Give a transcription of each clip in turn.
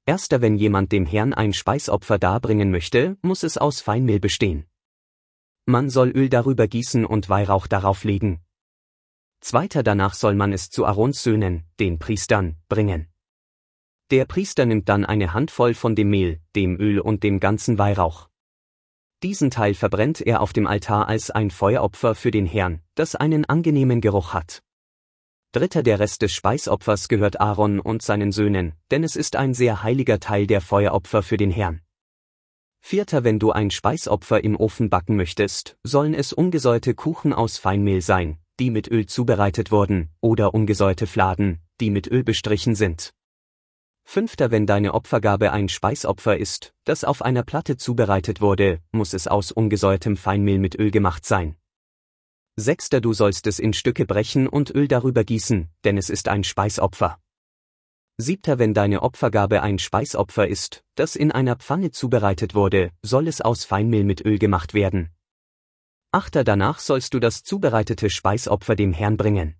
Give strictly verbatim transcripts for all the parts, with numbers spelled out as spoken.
Erster, wenn jemand dem Herrn ein Speisopfer darbringen möchte, muss es aus Feinmehl bestehen. Man soll Öl darüber gießen und Weihrauch darauf legen. Zweiter, danach soll man es zu Aarons Söhnen, den Priestern, bringen. Der Priester nimmt dann eine Handvoll von dem Mehl, dem Öl und dem ganzen Weihrauch. Diesen Teil verbrennt er auf dem Altar als ein Feueropfer für den Herrn, das einen angenehmen Geruch hat. Dritter, der Rest des Speisopfers gehört Aaron und seinen Söhnen, denn es ist ein sehr heiliger Teil der Feueropfer für den Herrn. Vierter, wenn du ein Speisopfer im Ofen backen möchtest, sollen es ungesäuerte Kuchen aus Feinmehl sein, die mit Öl zubereitet wurden, oder ungesäuerte Fladen, die mit Öl bestrichen sind. Fünfter, wenn deine Opfergabe ein Speisopfer ist, das auf einer Platte zubereitet wurde, muss es aus ungesäuertem Feinmehl mit Öl gemacht sein. Sechster, du sollst es in Stücke brechen und Öl darüber gießen, denn es ist ein Speisopfer. Siebter, wenn deine Opfergabe ein Speisopfer ist, das in einer Pfanne zubereitet wurde, soll es aus Feinmehl mit Öl gemacht werden. Achter, danach sollst du das zubereitete Speisopfer dem Herrn bringen.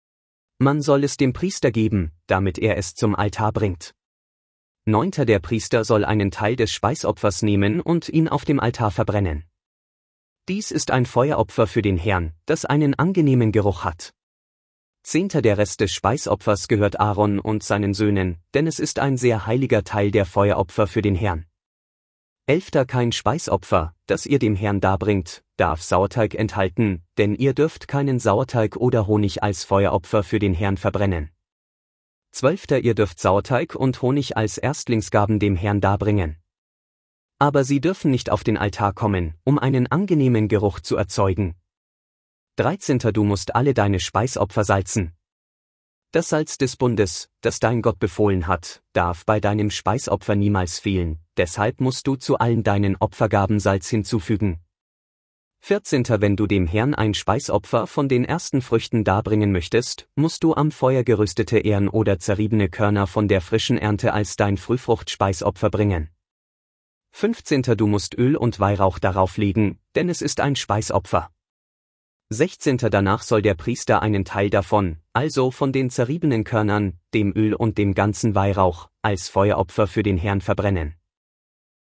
Man soll es dem Priester geben, damit er es zum Altar bringt. Neunter, der Priester soll einen Teil des Speisopfers nehmen und ihn auf dem Altar verbrennen. Dies ist ein Feueropfer für den Herrn, das einen angenehmen Geruch hat. Zehnter, der Rest des Speisopfers gehört Aaron und seinen Söhnen, denn es ist ein sehr heiliger Teil der Feueropfer für den Herrn. Elfter, kein Speisopfer, das ihr dem Herrn darbringt, darf Sauerteig enthalten, denn ihr dürft keinen Sauerteig oder Honig als Feueropfer für den Herrn verbrennen. Zwölfter, ihr dürft Sauerteig und Honig als Erstlingsgaben dem Herrn darbringen. Aber sie dürfen nicht auf den Altar kommen, um einen angenehmen Geruch zu erzeugen. Dreizehnter, du musst alle deine Speisopfer salzen. Das Salz des Bundes, das dein Gott befohlen hat, darf bei deinem Speisopfer niemals fehlen, deshalb musst du zu allen deinen Opfergaben Salz hinzufügen. Vierzehnter, wenn du dem Herrn ein Speisopfer von den ersten Früchten darbringen möchtest, musst du am Feuer geröstete Ähren oder zerriebene Körner von der frischen Ernte als dein Frühfruchtspeiseopfer bringen. Fünfzehnter, du musst Öl und Weihrauch darauf legen, denn es ist ein Speisopfer. Sechzehnter, danach soll der Priester einen Teil davon, also von den zerriebenen Körnern, dem Öl und dem ganzen Weihrauch, als Feueropfer für den Herrn verbrennen.